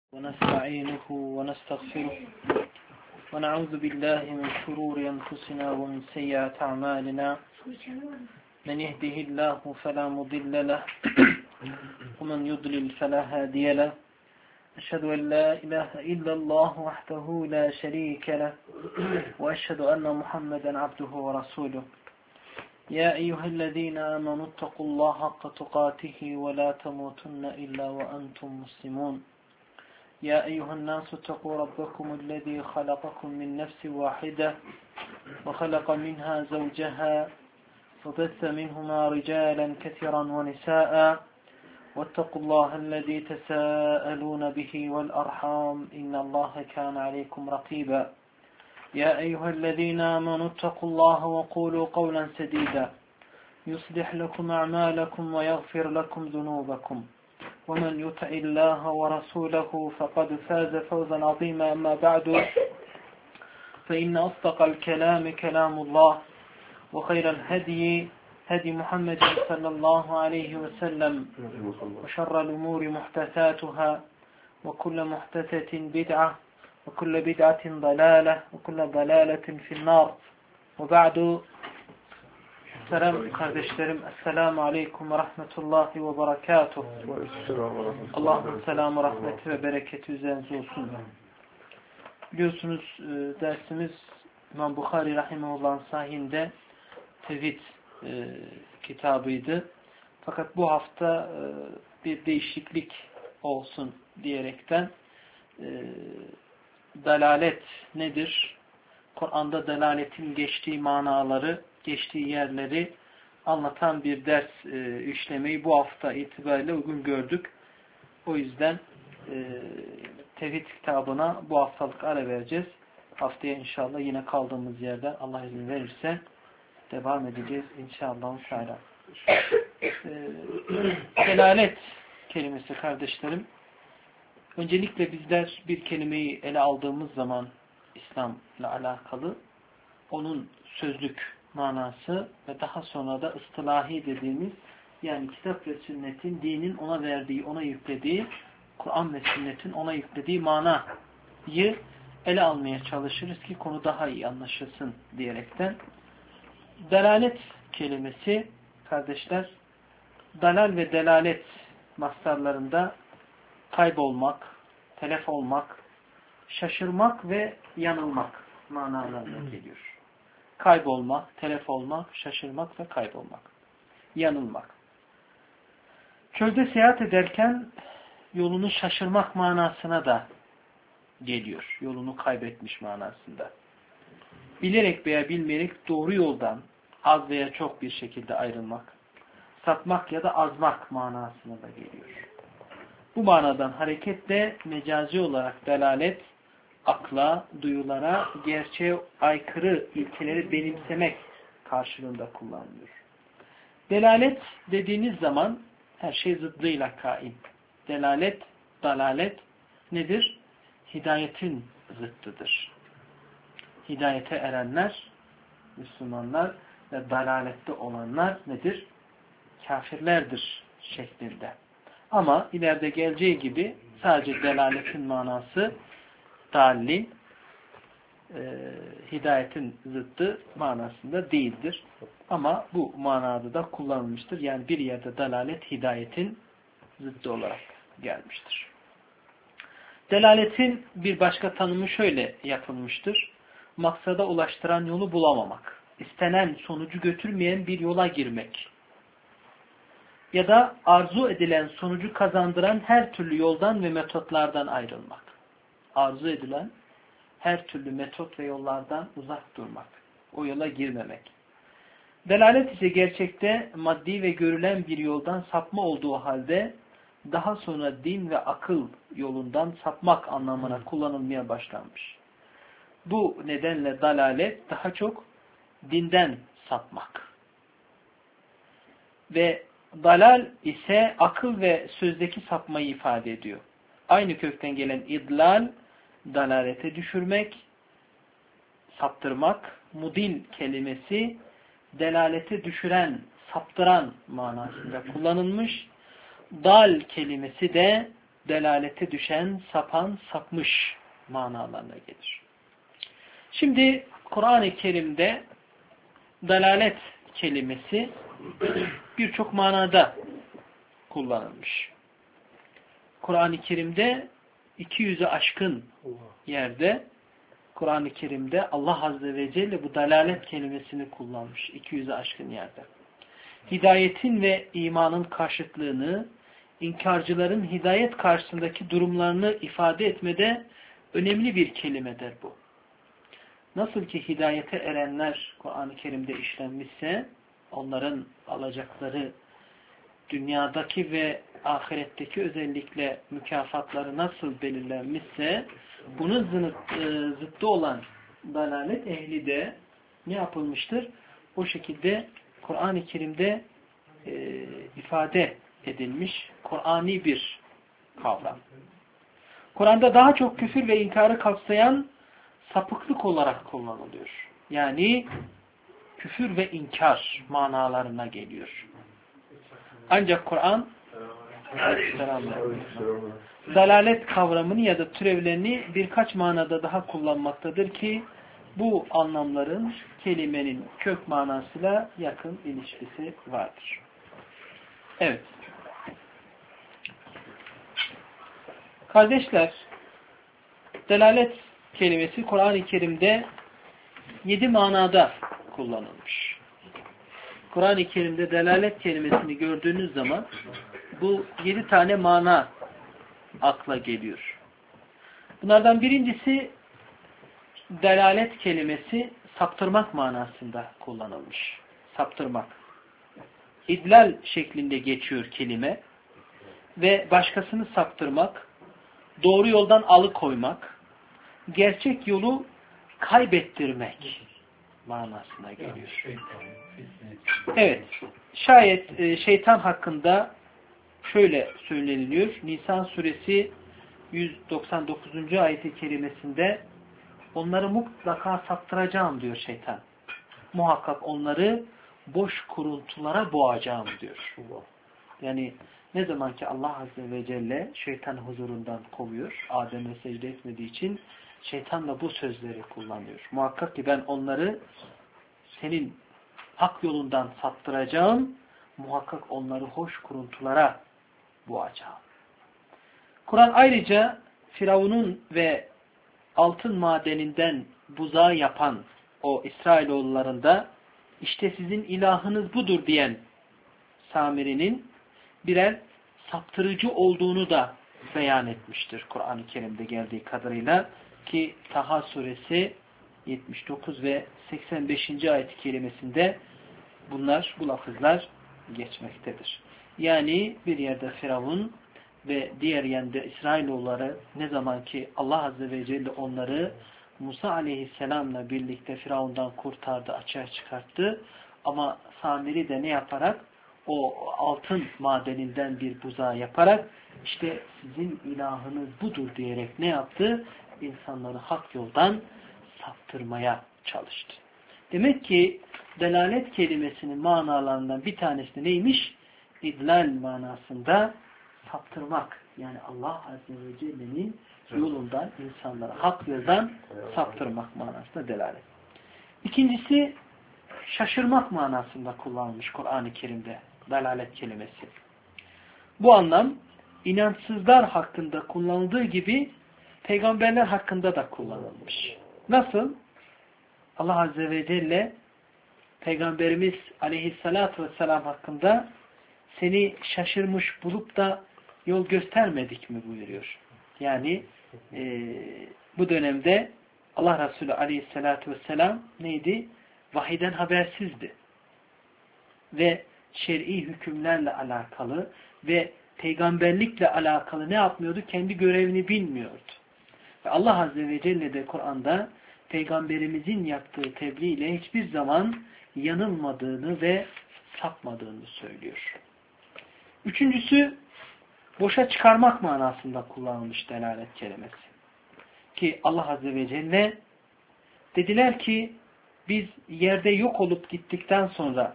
ونستعينه ونستغفره ونعوذ بالله من شرور أنفسنا ومن سيئات أعمالنا من يهده الله فلا مضل له ومن يضلل فلا هادي له أشهد أن لا إله إلا الله وحده لا شريك له وأشهد أن محمدا عبده ورسوله يا أيها الذين آمنوا اتقوا الله حق تقاته ولا تموتن إلا وأنتم مسلمون يا أيها الناس اتقوا ربكم الذي خلقكم من نفس واحدة وخلق منها زوجها وبث منهما رجالا كثيرا ونساء واتقوا الله الذي تساءلون به والأرحام إن الله كان عليكم رقيبا يا أيها الذين آمنوا اتقوا الله وقولوا قولا سديدا يصلح لكم أعمالكم ويغفر لكم ذنوبكم ومن يطع الله ورسوله فقد فاز فوزا عظيما أما بعد فإن أصدق الكلام كلام الله وخير الهدي هدي محمد صلى الله عليه وسلم وشر الأمور محدثاتها وكل محدثة بدعة وكل بدعة ضلالة وكل ضلالة في النار وبعد Selam kardeşlerim. Esselamu Aleyküm ve Rahmetullahi ve Berekatuhu. Allah'ın selamı, rahmeti ve bereketi üzerinize olsun. Biliyorsunuz dersimiz İmam Bukhari Rahimahullah'ın sahihinde tevhid kitabıydı. Fakat bu hafta bir değişiklik olsun diyerekten dalalet nedir? Kur'an'da dalaletin geçtiği manaları, geçtiği yerleri anlatan bir ders işlemeyi bu hafta itibariyle uygun gördük. O yüzden tevhid kitabına bu haftalık ara vereceğiz. Haftaya inşallah yine kaldığımız yerden Allah izin verirse devam edeceğiz inşallah. Delalet kelimesi kardeşlerim. Öncelikle bizler bir kelimeyi ele aldığımız zaman İslam'la alakalı onun sözlük manası ve daha sonra da ıstılahi dediğimiz yani kitap ve sünnetin dinin ona verdiği, ona yüklediği Kur'an ve sünnetin ona yüklediği manayı ele almaya çalışırız ki konu daha iyi anlaşılsın diyerekten. Delalet kelimesi kardeşler dalal ve delalet mastarlarında kaybolmak, telef olmak, şaşırmak ve yanılmak manalarına geliyor. Kaybolmak, telef olmak, şaşırmak ve kaybolmak. Yanılmak. Çölde seyahat ederken yolunu şaşırmak manasına da geliyor. Yolunu kaybetmiş manasında. Bilerek veya bilmeyerek doğru yoldan az veya çok bir şekilde ayrılmak, sapmak ya da azmak manasına da geliyor. Bu manadan hareketle mecazi olarak delalet, akla, duyulara, gerçeğe aykırı ilkeleri benimsemek karşılığında kullanılıyor. Delalet dediğiniz zaman her şey zıddıyla kaim. Delalet, dalalet nedir? Hidayetin zıttıdır. Hidayete erenler, Müslümanlar ve dalalette olanlar nedir? Kafirlerdir şeklinde. Ama ileride geleceği gibi sadece delaletin manası dalil, hidayetin zıttı manasında değildir. Ama bu manada da kullanılmıştır. Yani bir yerde dalalet hidayetin zıttı olarak gelmiştir. Delaletin bir başka tanımı şöyle yapılmıştır. Maksada ulaştıran yolu bulamamak. İstenen sonucu götürmeyen bir yola girmek. Ya da arzu edilen sonucu kazandıran her türlü yoldan ve metotlardan ayrılmak. Arzu edilen her türlü metot ve yollardan uzak durmak. O yola girmemek. Delalet ise gerçekte maddi ve görülen bir yoldan sapma olduğu halde daha sonra din ve akıl yolundan sapmak anlamına kullanılmaya başlanmış. Bu nedenle dalalet daha çok dinden sapmak. Ve dalal ise akıl ve sözdeki sapmayı ifade ediyor. Aynı kökten gelen idlal, dalalete düşürmek, saptırmak, mudil kelimesi delalete düşüren, saptıran manasında kullanılmış. Dal kelimesi de delalete düşen, sapan, sapmış manalarına gelir. Şimdi Kur'an-ı Kerim'de dalalet kelimesi birçok manada kullanılmış. Kur'an-ı Kerim'de 200'e aşkın yerde Kur'an-ı Kerim'de Allah Azze ve Celle bu dalalet kelimesini kullanmış. 200'e aşkın yerde. Hidayetin ve imanın karşıtlığını, inkarcıların hidayet karşısındaki durumlarını ifade etmede önemli bir kelimedir bu. Nasıl ki hidayete erenler Kur'an-ı Kerim'de işlenmişse, onların alacakları dünyadaki ve ahiretteki özellikle mükafatları nasıl belirlenmişse, bunun zıttı olan dalalet ehli de ne yapılmıştır? O şekilde Kur'an-ı Kerim'de ifade edilmiş Kur'ani bir kavram. Kur'an'da daha çok küfür ve inkarı kapsayan sapıklık olarak kullanılıyor. Yani küfür ve inkar manalarına geliyor. Ancak Kur'an dalalet kavramını ya da türevlerini birkaç manada daha kullanmaktadır ki bu anlamların kelimenin kök manasıyla yakın ilişkisi vardır. Evet. Kardeşler, dalalet kelimesi Kur'an-ı Kerim'de 7 manada kullanılmış. Kur'an-ı Kerim'de dalalet kelimesini gördüğünüz zaman bu 7 tane mana akla geliyor. Bunlardan birincisi dalalet kelimesi saptırmak manasında kullanılmış. Saptırmak. İdlal şeklinde geçiyor kelime ve başkasını saptırmak, doğru yoldan alıkoymak, gerçek yolu kaybettirmek manasına geliyor. Evet. Şayet şeytan hakkında şöyle söyleniliyor. Nisan suresi 199. ayet-i kerimesinde onları mutlaka saptıracağım diyor şeytan. Muhakkak onları boş kuruntulara boğacağım diyor. Yani ne zaman ki Allah Azze ve Celle şeytanı huzurundan kovuyor, Adem'e secde etmediği için şeytan da bu sözleri kullanıyor. Muhakkak ki ben onları senin hak yolundan saptıracağım, muhakkak onları hoş kuruntulara boğacağım. Kur'an ayrıca Firavun'un ve altın madeninden buzağı yapan o İsrailoğullarında işte sizin ilahınız budur diyen Samiri'nin birer saptırıcı olduğunu da beyan etmiştir Kur'an-ı Kerim'de geldiği kadarıyla ki Taha suresi 79 ve 85. ayet-i kerimesinde bu lafızlar geçmektedir. Yani bir yerde Firavun ve diğer yanda İsrailoğulları ne zaman ki Allah Azze ve Celle onları Musa Aleyhisselam'la birlikte Firavun'dan kurtardı, açığa çıkarttı. Ama Samiri de ne yaparak? O altın madeninden bir buzağı yaparak işte sizin ilahınız budur diyerek ne yaptı? İnsanları hak yoldan saptırmaya çalıştı. Demek ki delalet kelimesinin manalarından bir tanesi neymiş? İdlal manasında saptırmak. Yani Allah Azze ve Celle'nin yolundan insanlara hak yoldan saptırmak manasında delalet. İkincisi şaşırmak manasında kullanılmış Kur'an-ı Kerim'de dalalet kelimesi. Bu anlam inançsızlar hakkında kullanıldığı gibi peygamberler hakkında da kullanılmış. Nasıl? Allah Azze ve Celle Peygamberimiz Aleyhisselatü Vesselam hakkında seni şaşırmış bulup da yol göstermedik mi buyuruyor. Yani bu dönemde Allah Resulü Aleyhisselatü Vesselam neydi? Vahiden habersizdi. Ve şer'i hükümlerle alakalı ve peygamberlikle alakalı ne yapmıyordu? Kendi görevini bilmiyordu. Ve Allah Azze ve Celle de Kur'an'da peygamberimizin yaptığı tebliğ ile hiçbir zaman yanılmadığını ve sapmadığını söylüyor. Üçüncüsü boşa çıkarmak manasında kullanılmış delalet kelimesi. Ki Allah Azze ve Celle dediler ki biz yerde yok olup gittikten sonra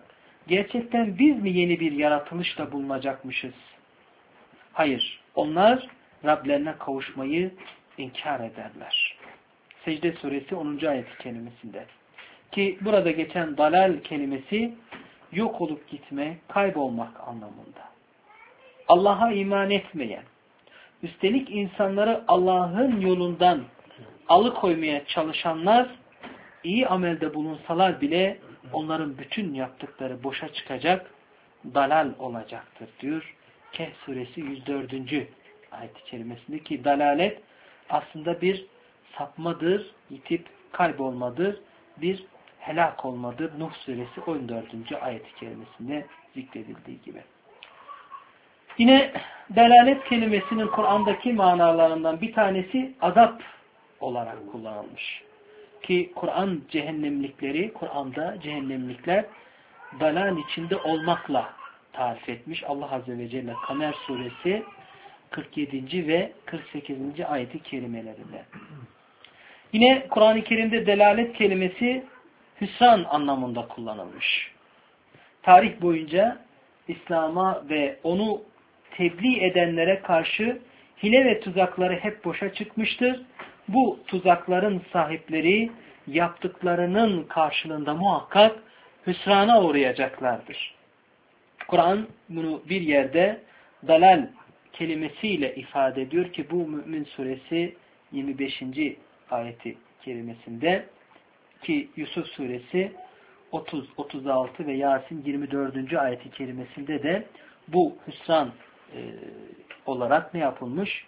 gerçekten biz mi yeni bir yaratılışla bulunacakmışız? Hayır. Onlar Rablerine kavuşmayı inkar ederler. Secde suresi 10. ayet-i kerimesinde. Ki burada geçen dalal kelimesi yok olup gitme, kaybolmak anlamında. Allah'a iman etmeyen, üstelik insanları Allah'ın yolundan alıkoymaya çalışanlar iyi amelde bulunsalar bile onların bütün yaptıkları boşa çıkacak, dalal olacaktır diyor. Kehf suresi 104. ayet-i kerimesinde ki dalalet aslında bir sapmadır, yitip kaybolmadır, bir helak olmadır. Nuh suresi 14. ayet-i kerimesinde zikredildiği gibi. Yine dalalet kelimesinin Kur'an'daki manalarından bir tanesi azap olarak kullanılmış. Ki Kur'an'da cehennemlikler dalal içinde olmakla tarif etmiş. Allah Azze ve Celle Kamer suresi 47. ve 48. ayet-i kerimelerinde. Yine Kur'an-ı Kerim'de delalet kelimesi hüsran anlamında kullanılmış. Tarih boyunca İslam'a ve onu tebliğ edenlere karşı hile ve tuzakları hep boşa çıkmıştır. Bu tuzakların sahipleri yaptıklarının karşılığında muhakkak hüsrana uğrayacaklardır. Kur'an bunu bir yerde dalal kelimesiyle ifade ediyor ki bu Mü'min suresi 25. ayeti kerimesinde ki Yusuf suresi 30, 36 ve Yasin 24. ayeti kerimesinde de bu hüsran olarak ne yapılmış?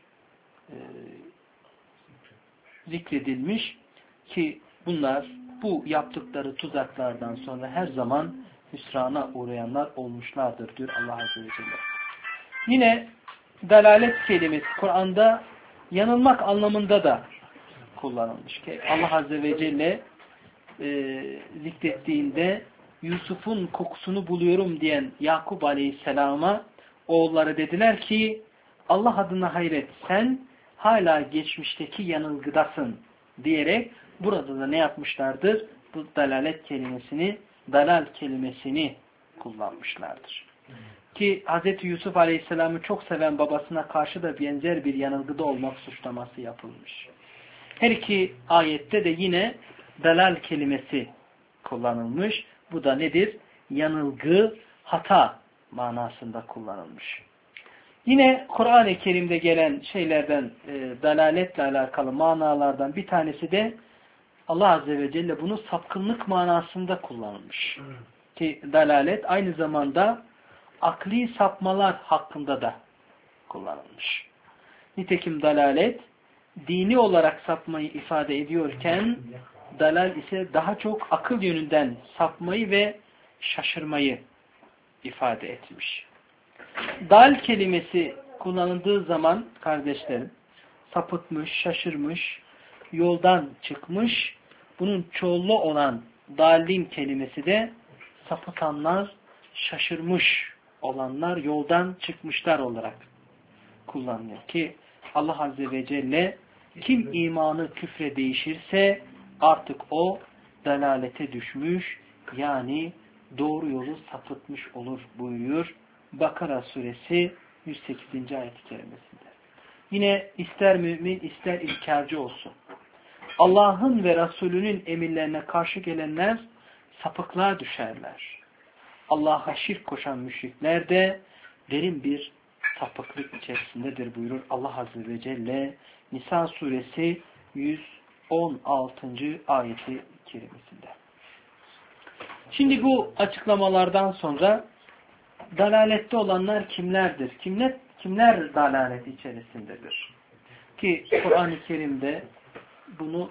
Zikredilmiş ki bunlar bu yaptıkları tuzaklardan sonra her zaman hüsrana uğrayanlar olmuşlardır diyor Allah Azze ve Celle. Yine dalalet kelimesi Kur'an'da yanılmak anlamında da kullanılmış ki Allah Azze ve Celle zikrettiğinde Yusuf'un kokusunu buluyorum diyen Yakup Aleyhisselam'a oğulları dediler ki Allah adına hayret sen hala geçmişteki yanılgıdasın diyerek burada da ne yapmışlardır? Bu dalalet kelimesini, dalal kelimesini kullanmışlardır. Ki Hz. Yusuf Aleyhisselam'ı çok seven babasına karşı da benzer bir yanılgıda olmak suçlaması yapılmış. Her iki ayette de yine dalal kelimesi kullanılmış. Bu da nedir? Yanılgı, hata manasında kullanılmış. Yine Kur'an-ı Kerim'de gelen şeylerden, dalaletle alakalı manalardan bir tanesi de Allah Azze ve Celle bunu sapkınlık manasında kullanılmış. Ki dalalet aynı zamanda akli sapmalar hakkında da kullanılmış. Nitekim dalalet dini olarak sapmayı ifade ediyorken dalal ise daha çok akıl yönünden sapmayı ve şaşırmayı ifade etmiş. Dal kelimesi kullanıldığı zaman kardeşlerim sapıtmış, şaşırmış, yoldan çıkmış. Bunun çoğulu olan dalin kelimesi de sapıtanlar, şaşırmış olanlar, yoldan çıkmışlar olarak kullanılıyor. Ki Allah Azze ve Celle kim imanı küfre değişirse artık o dalalete düşmüş, yani doğru yolu sapıtmış olur buyuruyor. Bakara suresi 108. ayet-i kerimesinde. Yine ister mümin ister inkarcı olsun. Allah'ın ve Resulünün emirlerine karşı gelenler sapıklığa düşerler. Allah'a şirk koşan müşrikler de derin bir sapıklık içerisindedir buyurur Allah Azze ve Celle Nisa suresi 116. ayeti kerimesinde. Şimdi bu açıklamalardan sonra dalalette olanlar kimlerdir? Kimler dalalet içerisindedir? Ki Kur'an-ı Kerim'de bunu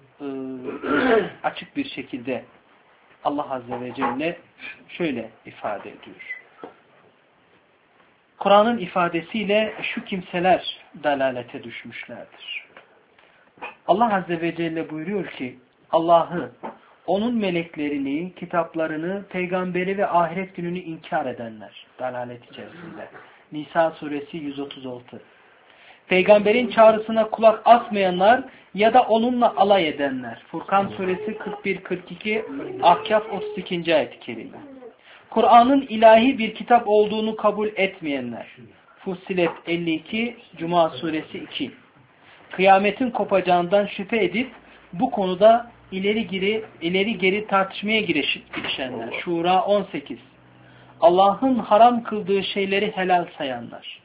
açık bir şekilde Allah Azze ve Celle şöyle ifade ediyor. Kur'an'ın ifadesiyle şu kimseler dalalete düşmüşlerdir. Allah Azze ve Celle buyuruyor ki Allah'ı, onun meleklerini, kitaplarını, peygamberi ve ahiret gününü inkar edenler dalalet içerisinde. Nisa suresi 136. Peygamberin çağrısına kulak asmayanlar ya da onunla alay edenler. Furkan suresi 41-42, Ahkaf 32. ayet-i kerime. Kur'an'ın ilahi bir kitap olduğunu kabul etmeyenler. Fussilet 52, Cuma suresi 2. Kıyametin kopacağından şüphe edip bu konuda ileri geri tartışmaya girişenler. Şura 18. Allah'ın haram kıldığı şeyleri helal sayanlar.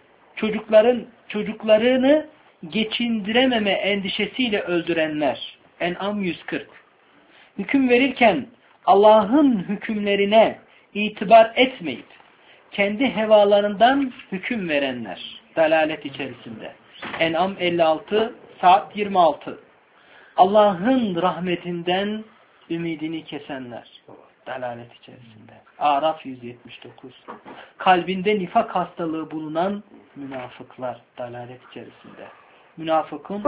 Çocuklarını geçindirememe endişesiyle öldürenler. En'am 140. Hüküm verirken Allah'ın hükümlerine itibar etmeyip kendi hevalarından hüküm verenler. Dalalet içerisinde. En'am 56, Saat 26. Allah'ın rahmetinden ümidini kesenler. Dalalet içerisinde. Araf 179. Kalbinde nifak hastalığı bulunan münafıklar. Dalalet içerisinde. Münafıkın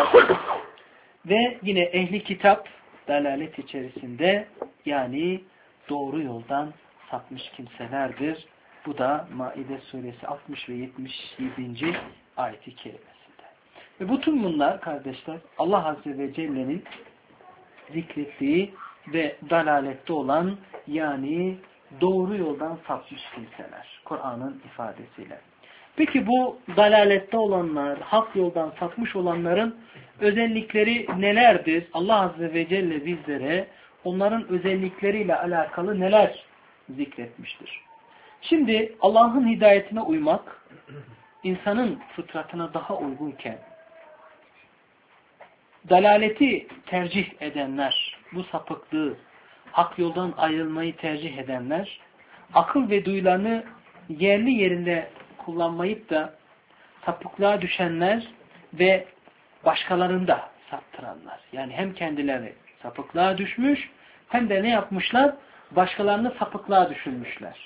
ve yine ehli kitap dalalet içerisinde, yani doğru yoldan sapmış kimselerdir. Bu da Maide suresi 60 ve 77. ayet-i kerimesinde. Ve bütün bunlar kardeşler Allah Azze ve Celle'nin zikrettiği ve dalalette olan, yani doğru yoldan sapmış kimseler. Kur'an'ın ifadesiyle. Peki bu dalalette olanlar, hak yoldan sapmış olanların özellikleri nelerdir? Allah Azze ve Celle bizlere onların özellikleriyle alakalı neler zikretmiştir? Şimdi Allah'ın hidayetine uymak insanın fıtratına daha uygunken dalaleti tercih edenler, bu sapıklığı, hak yoldan ayrılmayı tercih edenler, akıl ve duyularını yerli yerinde kullanmayıp da sapıklığa düşenler ve başkalarını da saptıranlar. Yani hem kendileri sapıklığa düşmüş, hem de ne yapmışlar? Başkalarını sapıklığa düşürmüşler.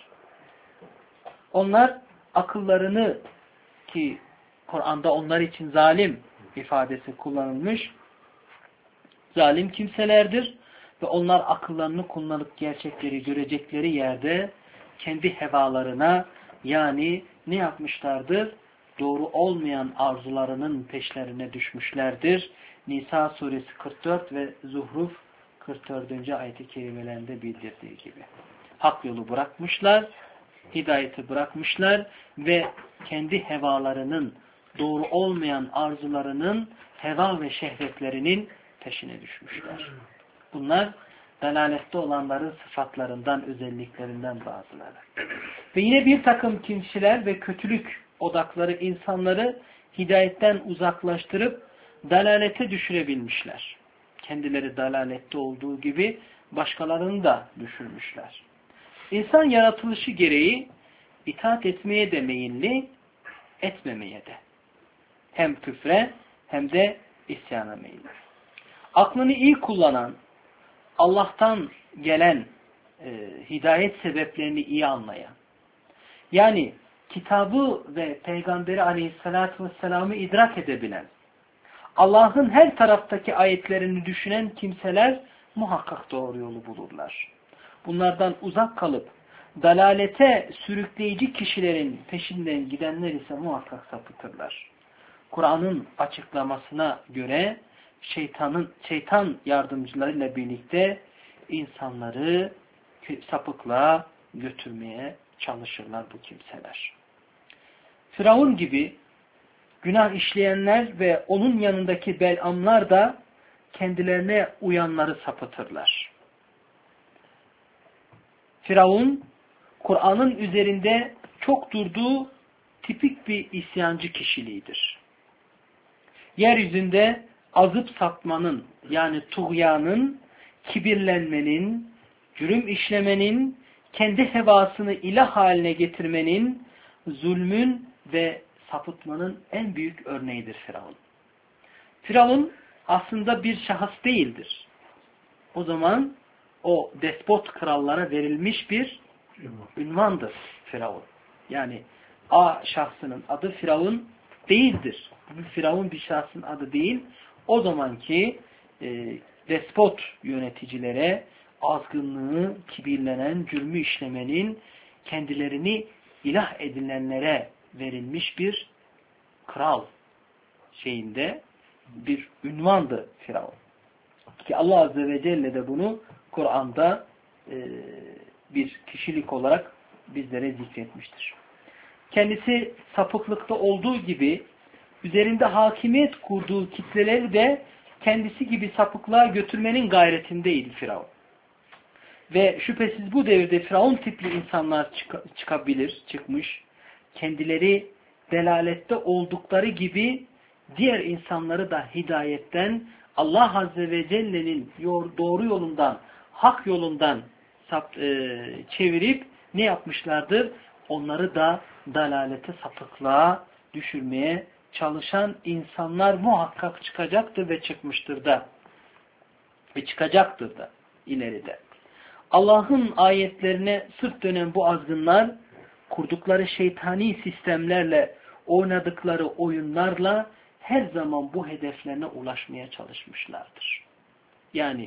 Onlar akıllarını, ki Kur'an'da onlar için zalim ifadesi kullanılmış, zalim kimselerdir ve onlar akıllarını kullanıp gerçekleri görecekleri yerde kendi hevalarına, yani ne yapmışlardır? Doğru olmayan arzularının peşlerine düşmüşlerdir. Nisa suresi 44 ve Zuhruf 44. ayet-i kerimelerinde bildirdiği gibi. Hak yolu bırakmışlar, hidayeti bırakmışlar ve kendi hevalarının, doğru olmayan arzularının, heva ve şehvetlerinin peşine düşmüşler. Bunlar dalalette olanların sıfatlarından, özelliklerinden bazıları. Ve yine bir takım kimseler ve kötülük odakları insanları hidayetten uzaklaştırıp dalalete düşürebilmişler. Kendileri dalalette olduğu gibi başkalarını da düşürmüşler. İnsan yaratılışı gereği itaat etmeye de meyilli, etmemeye de. Hem küfre hem de isyana meyilli. Aklını iyi kullanan, Allah'tan gelen hidayet sebeplerini iyi anlayan, yani kitabı ve Peygamberi Aleyhisselatü Vesselam'ı idrak edebilen, Allah'ın her taraftaki ayetlerini düşünen kimseler muhakkak doğru yolu bulurlar. Bunlardan uzak kalıp dalalete sürükleyici kişilerin peşinden gidenler ise muhakkak sapıtırlar. Kur'an'ın açıklamasına göre şeytan yardımcılarıyla birlikte insanları sapıklığa götürmeye çalışırlar bu kimseler. Firavun gibi günah işleyenler ve onun yanındaki belamlar da kendilerine uyanları sapıtırlar. Firavun, Kur'an'ın üzerinde çok durduğu tipik bir isyancı kişiliğidir. Yeryüzünde azıp sapmanın, yani tuğyanın, kibirlenmenin, cürüm işlemenin, kendi hevasını ilah haline getirmenin, zulmün ve sapıtmanın en büyük örneğidir Firavun. Firavun aslında bir şahıs değildir. O zaman o despot krallara verilmiş bir ünvandır Firavun. Yani A şahsının adı Firavun değildir. Firavun bir şahsın adı değil. O zamanki despot yöneticilere azgınlığı, kibirlenen, cürmü işlemenin, kendilerini ilah edinenlere verilmiş bir kral şeyinde bir ünvandı Firavun. Ki Allah Azze ve Celle de bunu Kur'an'da bir kişilik olarak bizlere zikretmiştir. kendisi sapıklıkta olduğu gibi üzerinde hakimiyet kurduğu kitleleri de kendisi gibi sapıklığa götürmenin gayretindeydi Firavun. Ve şüphesiz bu devirde Firavun tipli insanlar çıkmış. Kendileri delalette oldukları gibi diğer insanları da hidayetten, Allah Azze ve Celle'nin doğru yolundan, hak yolundan çevirip ne yapmışlardır? Onları da dalalete, sapıklığa düşürmeye çalışan insanlar muhakkak çıkacaktır ve çıkmıştır da. Ve çıkacaktır da ileride. Allah'ın ayetlerine sırt dönen bu azgınlar kurdukları şeytani sistemlerle, oynadıkları oyunlarla her zaman bu hedeflerine ulaşmaya çalışmışlardır. Yani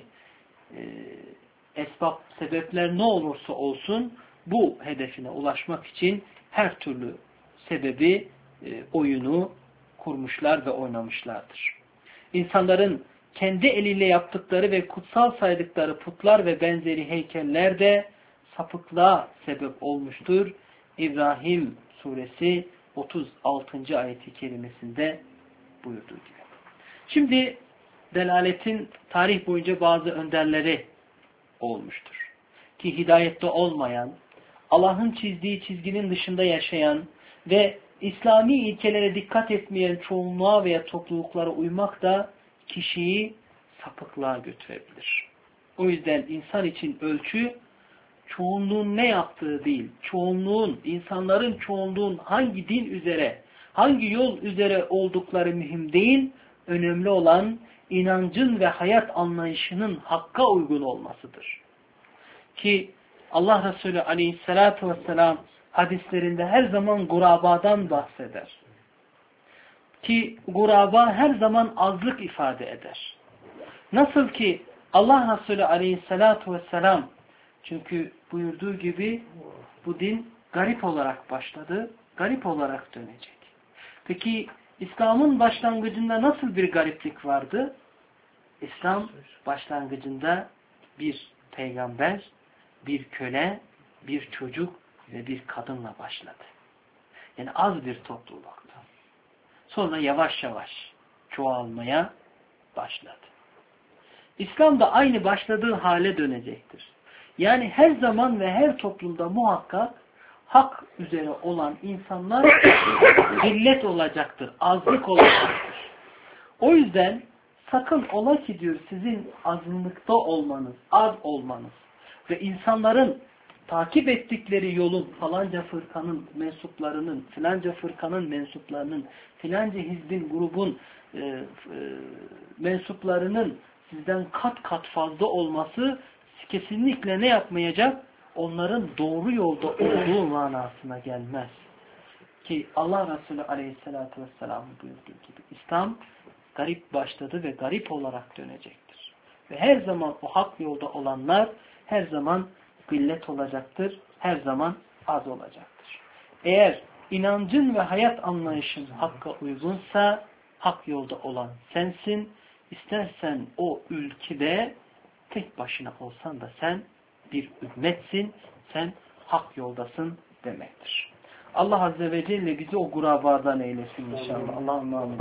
sebepler ne olursa olsun bu hedefine ulaşmak için her türlü sebebi, oyunu kurmuşlar ve oynamışlardır. İnsanların kendi eliyle yaptıkları ve kutsal saydıkları putlar ve benzeri heykeller de sapıklığa sebep olmuştur. İbrahim suresi 36. ayeti kerimesinde buyurduğu gibi. Şimdi delaletin tarih boyunca bazı önderleri olmuştur. Ki hidayette olmayan, Allah'ın çizdiği çizginin dışında yaşayan ve İslami ilkelere dikkat etmeyen çoğunluğa veya topluluklara uymak da kişiyi sapıklığa götürebilir. O yüzden insan için ölçü çoğunluğun ne yaptığı değil, insanların çoğunluğun hangi din üzere, hangi yol üzere oldukları mühim değil, önemli olan inancın ve hayat anlayışının hakka uygun olmasıdır. Ki Allah Resulü aleyhissalatu vesselam hadislerinde her zaman gurabadan bahseder. Ki guraba her zaman azlık ifade eder. Nasıl ki Allah Resulü aleyhissalatu vesselam, çünkü buyurduğu gibi bu din garip olarak başladı, garip olarak dönecek. Peki İslam'ın başlangıcında nasıl bir gariplik vardı? İslam başlangıcında bir peygamber, bir köle, bir çocuk ve bir kadınla başladı. Yani az bir topluluktu. Sonra yavaş yavaş çoğalmaya başladı. İslam da aynı başladığı hale dönecektir. Yani her zaman ve her toplumda muhakkak hak üzere olan insanlar zillet olacaktır, azlık olacaktır. O yüzden sakın ola ki diyor sizin azınlıkta olmanız, az olmanız ve insanların takip ettikleri yolun falanca fırkanın mensuplarının, filanca fırkanın mensuplarının, filanca hizbin, grubun mensuplarının sizden kat kat fazla olması kesinlikle ne yapmayacak? Onların doğru yolda olduğu manasına gelmez. Ki Allah Resulü aleyhissalatü vesselam'ın buyurduğu gibi İslam garip başladı ve garip olarak dönecektir. Ve her zaman o hak yolda olanlar her zaman gıllet olacaktır, her zaman az olacaktır. Eğer inancın ve hayat anlayışın hakka uygunsa hak yolda olan sensin. İstersen o ülkede tek başına olsan da sen bir ümmetsin, sen hak yoldasın demektir. Allah Azze ve Celle bizi o gurabadan eylesin inşallah. Allah'ım amin.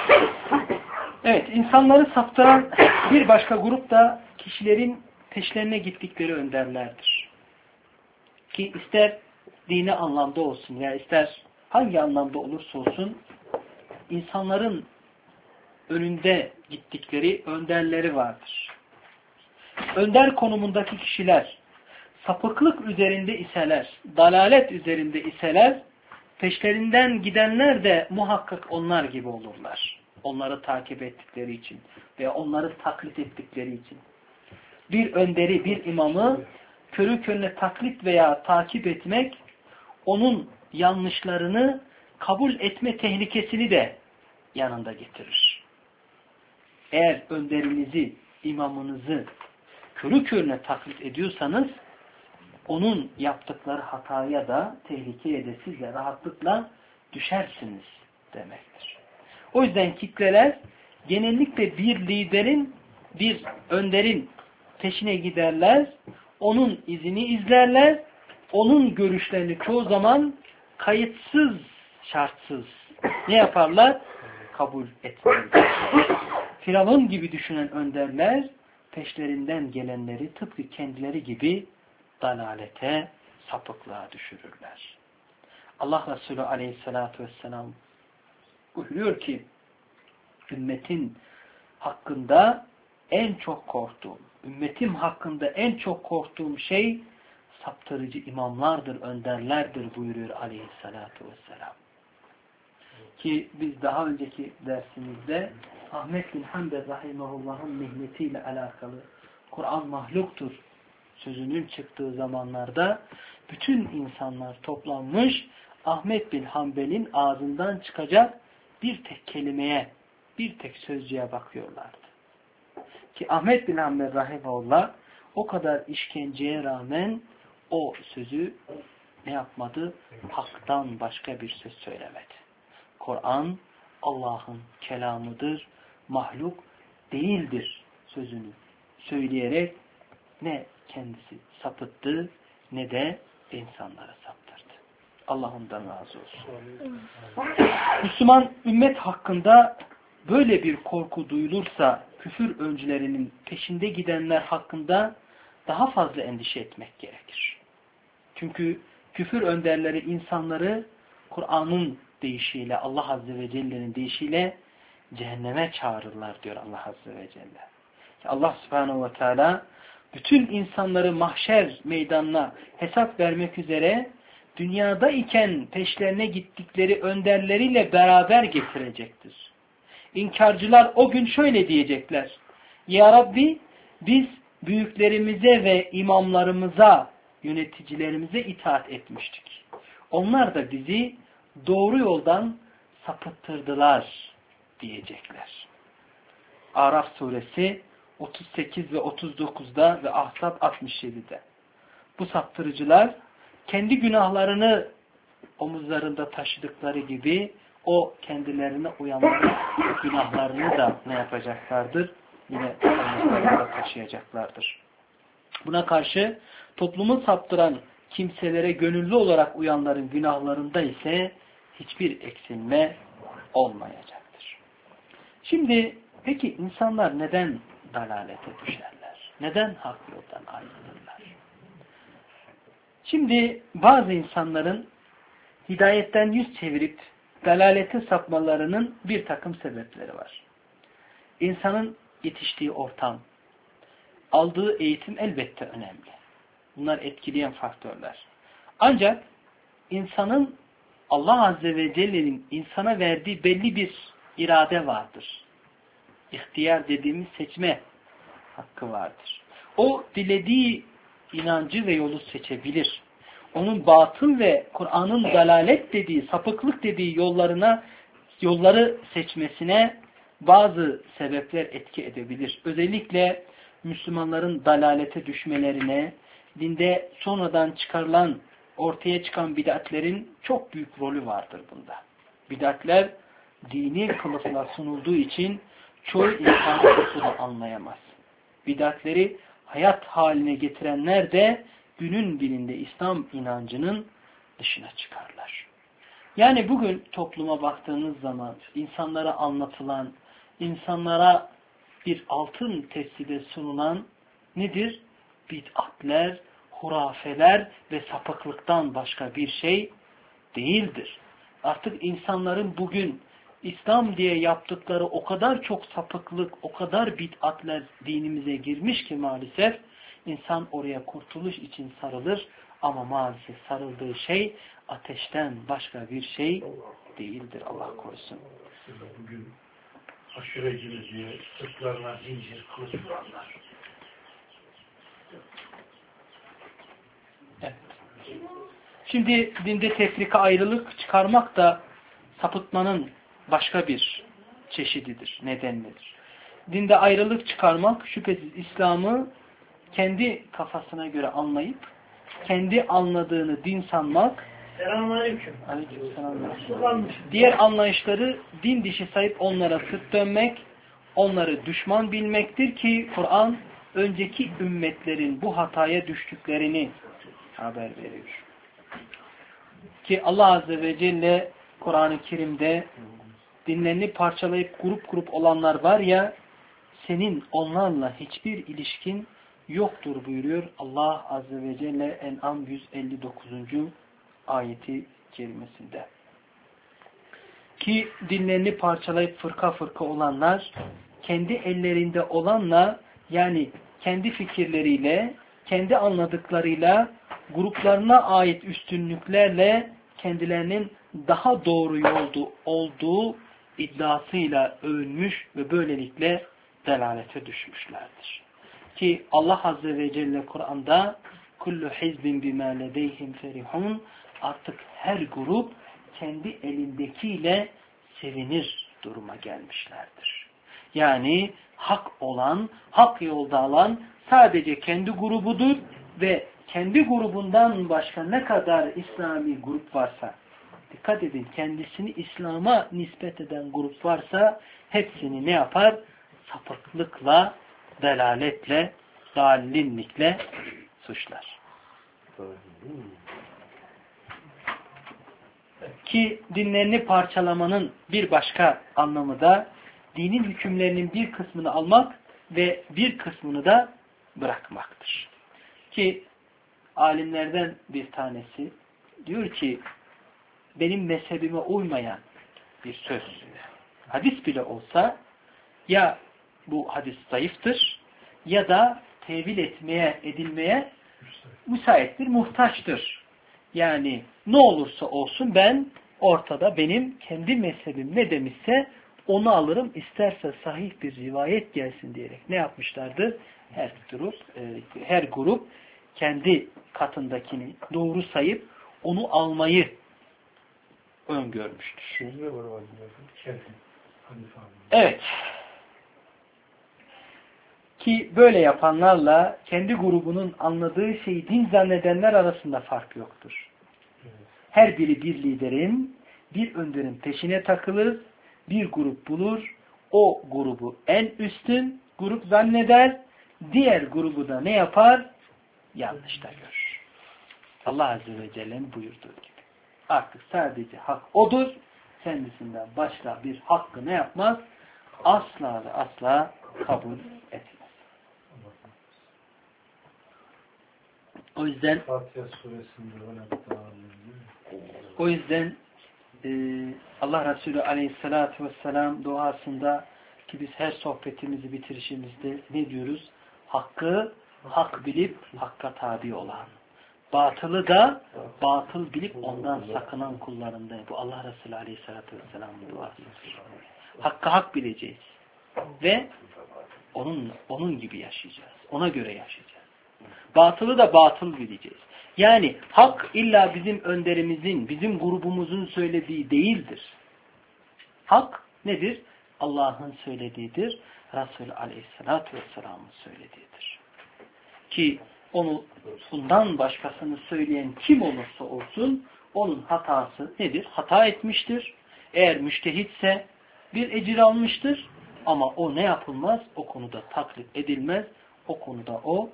Evet, insanları saptıran bir başka grup da kişilerin peşlerine gittikleri önderlerdir. Ki ister dini anlamda olsun ya ister hangi anlamda olursa olsun insanların önünde gittikleri önderleri vardır. Önder konumundaki kişiler sapıklık üzerinde iseler, dalalet üzerinde iseler, peşlerinden gidenler de muhakkak onlar gibi olurlar. Onları takip ettikleri için veya onları taklit ettikleri için. Bir önderi, bir imamı körü körüne taklit veya takip etmek, onun yanlışlarını kabul etme tehlikesini de yanında getirir. Eğer önderinizi, imamınızı körü körüne taklit ediyorsanız, onun yaptıkları hataya da, tehlikeye de siz de rahatlıkla düşersiniz demektir. O yüzden kitleler genellikle bir liderin, bir önderin peşine giderler, onun izini izlerler, onun görüşlerini çoğu zaman kayıtsız, şartsız ne yaparlar? Kabul etmezler. Firavun gibi düşünen önderler peşlerinden gelenleri tıpkı kendileri gibi dalalete, sapıklığa düşürürler. Allah Resulü aleyhissalatu vesselam buyuruyor ki ümmetin hakkında en çok korktuğum, ümmetim hakkında en çok korktuğum şey saptırıcı imamlardır, önderlerdir buyuruyor aleyhissalatu vesselam. Ki biz daha önceki dersimizde Ahmet bin Hanbel rahimahullah'ın mihnetiyle alakalı Kur'an mahluktur sözünün çıktığı zamanlarda bütün insanlar toplanmış Ahmet bin Hanbel'in ağzından çıkacak bir tek kelimeye, bir tek sözcüğe bakıyorlardı. Ki Ahmet bin Hanbel rahimahullah o kadar işkenceye rağmen o sözü ne yapmadı? Hak'tan başka bir söz söylemedi. Kur'an Allah'ın kelamıdır, mahluk değildir sözünü söyleyerek ne kendisi sapıttı ne de insanları saptırdı. Allah ondan razı olsun. Müslüman ümmet hakkında böyle bir korku duyulursa küfür öncülerinin peşinde gidenler hakkında daha fazla endişe etmek gerekir. Çünkü küfür önderleri insanları Kur'an'ın deyişiyle, Allah Azze ve Celle'nin deyişiyle cehenneme çağırırlar diyor Allah Azze ve Celle. Allah Subhanahu ve Teala bütün insanları mahşer meydanına hesap vermek üzere dünyada iken peşlerine gittikleri önderleriyle beraber getirecektir. İnkarcılar o gün şöyle diyecekler: Ya Rabbi, biz büyüklerimize ve imamlarımıza, yöneticilerimize itaat etmiştik. Onlar da bizi doğru yoldan sapıttırdılar diyecekler. Araf suresi 38 ve 39'da ve Ahzab 67'de. Bu saptırıcılar kendi günahlarını omuzlarında taşıdıkları gibi o kendilerine uyanların günahlarını da ne yapacaklardır? Yine omuzlarında taşıyacaklardır. Buna karşı toplumu saptıran kimselere gönüllü olarak uyanların günahlarında ise hiçbir eksilme olmayacaktır. Şimdi peki insanlar neden dalalete düşerler? Neden hak yoldan ayrılırlar? Şimdi bazı insanların hidayetten yüz çevirip dalalete sapmalarının bir takım sebepleri var. İnsanın yetiştiği ortam, aldığı eğitim elbette önemli. Bunlar etkileyen faktörler. Ancak insanın Allah Azze ve Celle'nin insana verdiği belli bir irade vardır. İhtiyar dediğimiz seçme hakkı vardır. O dilediği inancı ve yolu seçebilir. Onun batıl ve Kur'an'ın dalalet dediği, sapıklık dediği yolları seçmesine bazı sebepler etki edebilir. Özellikle Müslümanların dalalete düşmelerine, dinde sonradan çıkarılan, ortaya çıkan bid'atlerin çok büyük rolü vardır bunda. Bid'atler dini kılıfla sunulduğu için çoğu insan bunu anlayamaz. Bid'atleri hayat haline getirenler de günün birinde İslam inancının dışına çıkarlar. Yani bugün topluma baktığınız zaman insanlara anlatılan, insanlara bir altın tepside sunulan nedir? Bid'atler, hurafeler ve sapıklıktan başka bir şey değildir. Artık insanların bugün İslam diye yaptıkları o kadar çok sapıklık, o kadar bid'atler dinimize girmiş ki maalesef insan oraya kurtuluş için sarılır ama maalesef sarıldığı şey ateşten başka bir şey değildir. Allah korusun. Bugün aşurecimiz diye sırtlarına zincir kılıç vuranlar. Evet. Şimdi dinde tefrika, ayrılık çıkarmak da sapıtmanın başka bir çeşididir, nedenidir. Dinde ayrılık çıkarmak şüphesiz İslam'ı kendi kafasına göre anlayıp kendi anladığını din sanmak, Selamünaleyküm. Aleykümselam. Diğer anlayışları din dışı sayıp onlara sırt dönmek, onları düşman bilmektir ki Kur'an önceki ümmetlerin bu hataya düştüklerini haber veriyor. Ki Allah Azze ve Celle Kur'an-ı Kerim'de dinlerini parçalayıp grup grup olanlar var ya, senin onlarla hiçbir ilişkin yoktur buyuruyor Allah Azze ve Celle En'am 159. ayeti kerimesinde. Ki dinlerini parçalayıp fırka fırka olanlar kendi ellerinde olanla, yani kendi fikirleriyle, kendi anladıklarıyla, gruplarına ait üstünlüklerle kendilerinin daha doğru yolda olduğu iddiasıyla övünmüş ve böylelikle delalete düşmüşlerdir. Ki Allah Azze ve Celle Kur'an'da kullu hizbin bima ledeyhim ferihun, artık her grup kendi elindekiyle sevinir duruma gelmişlerdir. Yani hak olan, hak yolda alan sadece kendi grubudur ve kendi grubundan başka ne kadar İslami grup varsa, dikkat edin, kendisini İslam'a nispet eden grup varsa hepsini ne yapar? Sapıklıkla, delaletle, dallinlikle suçlar. Ki dinlerini parçalamanın bir başka anlamı da dinin hükümlerinin bir kısmını almak ve bir kısmını da bırakmaktır. Ki alimlerden bir tanesi diyor ki benim mezhebime uymayan bir söz, hadis bile olsa ya bu hadis zayıftır ya da tevil etmeye, edilmeye müsaittir, muhtaçtır. Yani ne olursa olsun ben ortada benim kendi mezhebim ne demişse onu alırım, isterse sahih bir rivayet gelsin diyerek ne yapmışlardır? Her grup kendi katındakini doğru sayıp onu almayı öngörmüştür. Evet. Ki böyle yapanlarla kendi grubunun anladığı şeyi din zannedenler arasında fark yoktur. Her biri bir liderin, bir önderin peşine takılır, bir grup bulur, o grubu en üstün grup zanneder, diğer grubu da ne yapar? Yanlışta görür. Allah Azze ve Celle'nin buyurduğu gibi. Artık sadece hak odur, kendisinden başka bir hakkı ne yapmaz? Asla ve asla kabul etmez. O yüzden Allah Resulü Aleyhisselatü Vesselam duasında, ki biz her sohbetimizi bitirişimizde ne diyoruz? Hakkı hak bilip hakka tabi olan, batılı da batıl bilip ondan sakınan kullarında. Bu Allah Resulü Aleyhisselatü Vesselam'ın duasıdır. Hakkı hak bileceğiz ve onun gibi yaşayacağız. Ona göre yaşayacağız. Batılı da batıl bileceğiz. Yani hak illa bizim önderimizin, bizim grubumuzun söylediği değildir. Hak nedir? Allah'ın söylediğidir. Resulü Aleyhisselatü Vesselam'ın söylediğidir. Ki onu bundan başkasını söyleyen kim olursa olsun onun hatası nedir? Hata etmiştir. Eğer müştehitse bir ecir almıştır. Ama o ne yapılmaz? O konuda taklit edilmez. O konuda o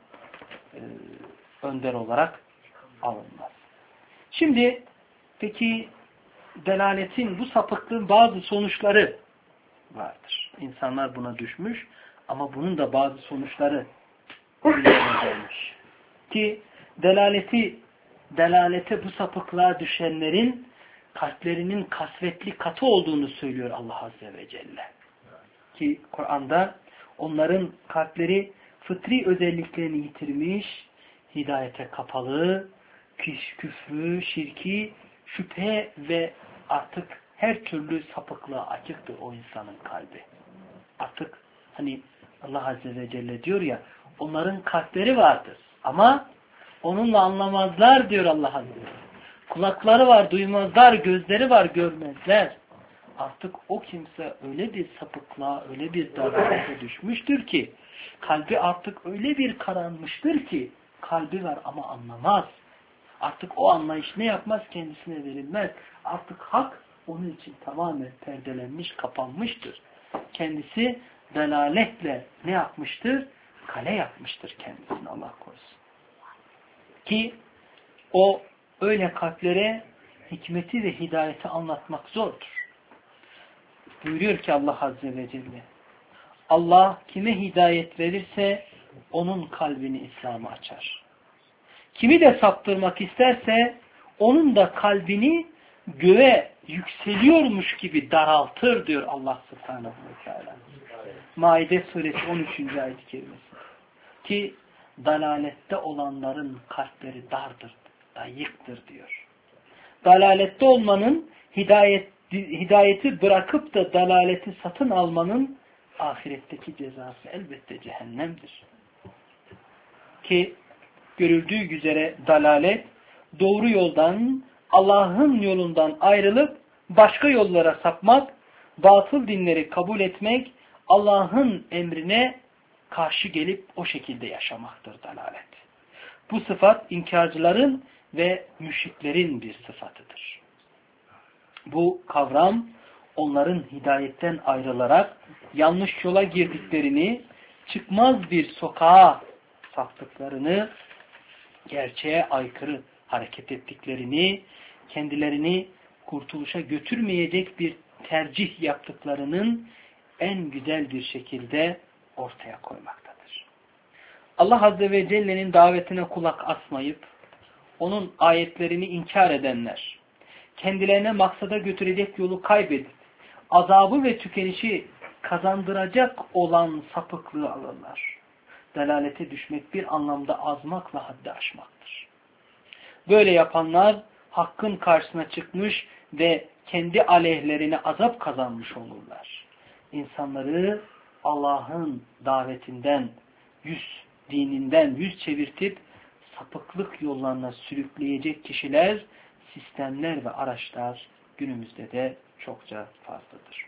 önder olarak alınmaz. Şimdi peki delaletin, bu sapıklığın bazı sonuçları vardır. İnsanlar buna düşmüş ama bunun da bazı sonuçları gelmiş. Ki delalete bu sapıklığa düşenlerin kalplerinin kasvetli, katı olduğunu söylüyor Allah Azze ve Celle. Ki Kur'an'da onların kalpleri fıtri özelliklerini yitirmiş, hidayete kapalı, küfrü, şirki, şüphe ve artık her türlü sapıklığa açıktır o insanın kalbi. Artık hani Allah Azze ve Celle diyor ya, onların kalpleri vardır ama onunla anlamazlar diyor Allah Azze ve Celle. Kulakları var, duymazlar, gözleri var, görmezler. Artık o kimse öyle bir sapıklığa, öyle bir dalalete düşmüştür ki, kalbi artık öyle bir karanmıştır ki, kalbi var ama anlamaz. Artık o anlayış ne yapmaz? Kendisine verilmez. Artık hak onun için tamamen perdelenmiş, kapanmıştır. Kendisi delaletle ne yapmıştır? Kale yapmıştır kendisini, Allah korusun. Ki o öyle kalplere hikmeti ve hidayeti anlatmak zordur. Buyuruyor ki Allah Azze ve Celle, Allah kime hidayet verirse onun kalbini İslam'a açar. Kimi de saptırmak isterse onun da kalbini göğe yükseliyormuş gibi daraltır diyor Allah Subhanahu ve Teala. Maide suresi 13. ayet-i kerimesi. Ki dalalette olanların kalpleri dardır, dayıktır diyor. Dalalette olmanın, hidayeti bırakıp da dalaleti satın almanın ahiretteki cezası elbette cehennemdir. Ki görüldüğü üzere dalalet, doğru yoldan, Allah'ın yolundan ayrılıp başka yollara sapmak, batıl dinleri kabul etmek, Allah'ın emrine karşı gelip o şekilde yaşamaktır dalalet. Bu sıfat inkarcıların ve müşriklerin bir sıfatıdır. Bu kavram onların hidayetten ayrılarak yanlış yola girdiklerini, çıkmaz bir sokağa saptıklarını, gerçeğe aykırı hareket ettiklerini, kendilerini kurtuluşa götürmeyecek bir tercih yaptıklarının en güzel bir şekilde ortaya koymaktadır. Allah Azze ve Celle'nin davetine kulak asmayıp, onun ayetlerini inkar edenler, kendilerine maksada götürecek yolu kaybedip, azabı ve tükenişi kazandıracak olan sapıklığı alırlar. Dalalete düşmek bir anlamda azmak ve haddi aşmaktır. Böyle yapanlar hakkın karşısına çıkmış ve kendi aleyhlerine azap kazanmış olurlar. İnsanları Allah'ın davetinden, dininden yüz çevirtip sapıklık yollarına sürükleyecek kişiler, sistemler ve araçlar günümüzde de çokça fazladır.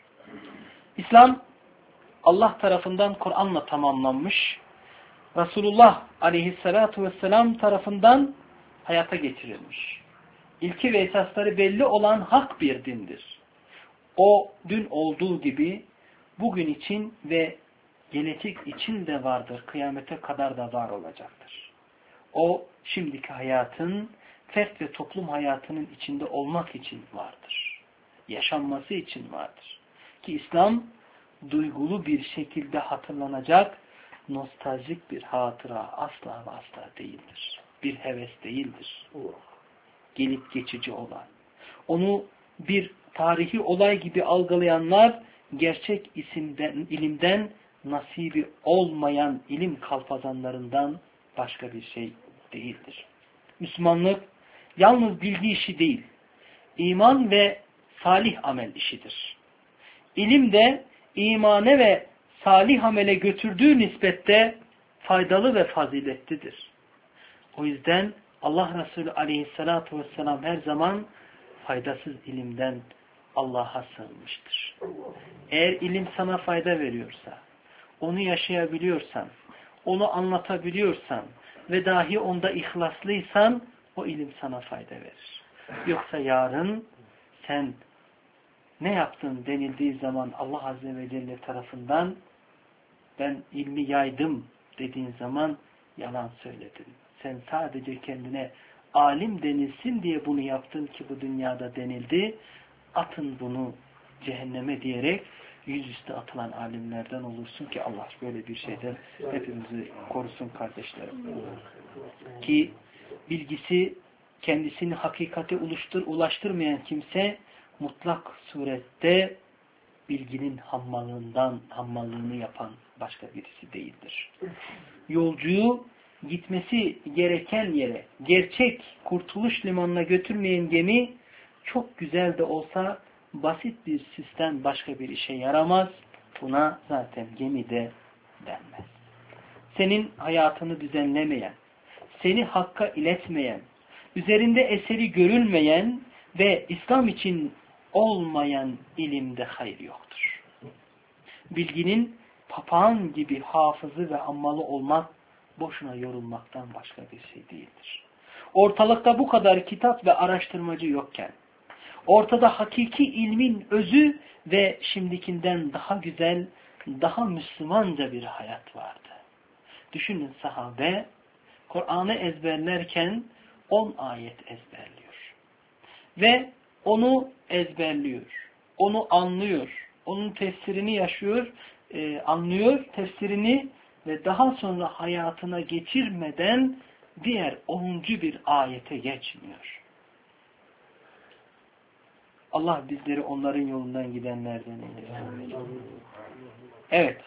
İslam Allah tarafından Kur'an'la tamamlanmış, Resulullah aleyhissalatu vesselam tarafından hayata geçirilmiş. İlki ve esasları belli olan hak bir dindir. O dün olduğu gibi bugün için ve gelecek için de vardır. Kıyamete kadar da var olacaktır. O şimdiki hayatın, fert ve toplum hayatının içinde olmak için vardır. Yaşanması için vardır. Ki İslam duygulu bir şekilde hatırlanacak, nostaljik bir hatıra asla ve asla değildir. Bir heves değildir. Gelip geçici olan. Onu bir tarihi olay gibi algılayanlar gerçek ilimden nasibi olmayan ilim kalpazanlarından başka bir şey değildir. Müslümanlık yalnız bilgi işi değil, iman ve salih amel işidir. İlim de imane ve salih amele götürdüğü nispette faydalı ve faziletlidir. O yüzden Allah Resulü aleyhissalatu vesselam her zaman faydasız ilimden Allah'a sığınmıştır. Eğer ilim sana fayda veriyorsa, onu yaşayabiliyorsan, onu anlatabiliyorsan ve dahi onda ihlaslıysan o ilim sana fayda verir. Yoksa yarın sen ne yaptın denildiği zaman Allah Azze ve Celle tarafından ben ilmi yaydım dediğin zaman yalan söyledin. Sen sadece kendine alim denilsin diye bunu yaptın ki bu dünyada denildi. Atın bunu cehenneme diyerek yüzüstü atılan alimlerden olursun ki Allah böyle bir şeyden hepimizi korusun kardeşlerim. Ki bilgisi kendisini hakikate ulaştırmayan kimse mutlak surette bilginin hammallığını yapan başka birisi değildir. Yolcuyu gitmesi gereken yere, gerçek kurtuluş limanına götürmeyen gemi çok güzel de olsa basit bir sistem başka bir işe yaramaz. Buna zaten gemi de denmez. Senin hayatını düzenlemeyen, seni hakka iletmeyen, üzerinde eseri görülmeyen ve İslam için olmayan ilimde hayır yoktur. Bilginin papağan gibi hafızı ve ammalı olmak boşuna yorulmaktan başka bir şey değildir. Ortalıkta bu kadar kitap ve araştırmacı yokken, ortada hakiki ilmin özü ve şimdikinden daha güzel, daha Müslümanca bir hayat vardı. Düşünün sahabe, Kur'an'ı ezberlerken 10 ayet ezberliyor. Ve onu ezberliyor, onu anlıyor, onun tefsirini yaşıyor, anlıyor tefsirini ve daha sonra hayatına geçirmeden diğer 10. bir ayete geçmiyor. Allah bizleri onların yolundan gidenlerden eylesin. Evet.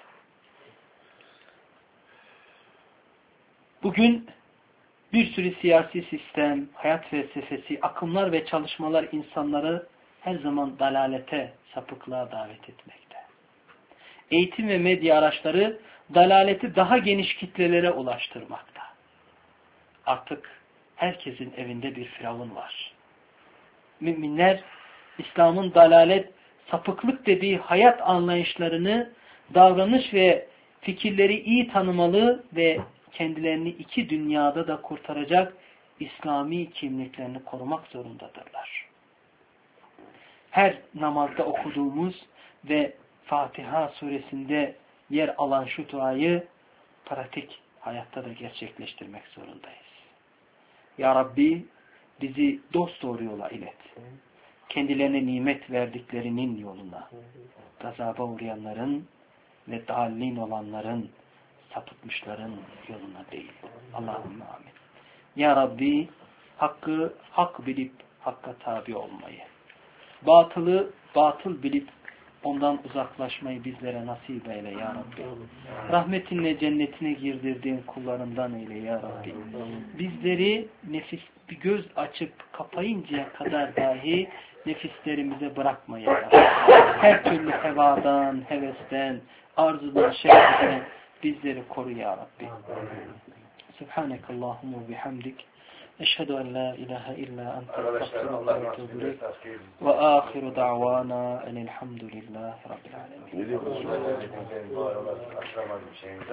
Bugün bir sürü siyasi sistem, hayat felsefesi, akımlar ve çalışmalar insanları her zaman dalalete, sapıklığa davet etmekte. Eğitim ve medya araçları dalaleti daha geniş kitlelere ulaştırmakta. Artık herkesin evinde bir firavun var. Müminler İslam'ın dalalet, sapıklık dediği hayat anlayışlarını, davranış ve fikirleri iyi tanımalı ve kendilerini iki dünyada da kurtaracak İslami kimliklerini korumak zorundadırlar. Her namazda okuduğumuz ve Fatiha suresinde yer alan şu duayı pratik hayatta da gerçekleştirmek zorundayız. Ya Rabbi bizi dosdoğru yola ilet. Kendilerine nimet verdiklerinin yoluna, gazaba uğrayanların ve dallin olanların, sapıtmışların yoluna değil. Allahümme amin. Ya Rabbi hakkı hak bilip hakka tabi olmayı, batılı batıl bilip ondan uzaklaşmayı bizlere nasip eyle ya Rabbi. Rahmetinle cennetine girdirdiğin kullarından eyle ya Rabbi. Bizleri nefis bir göz açıp kapayıncaya kadar dahi nefislerimize bırakma ya Rabbi. Her türlü hevadan, hevesten, arzudan, şehvetten bizleri koru ya Rabbi. Subhanekallahumma bihamdik. Eşhedü en la ilahe illa ente estağfiruke ve etûbü ileyk. Ve âhiru da'vana enelhamdülillahi rabbil âlemin.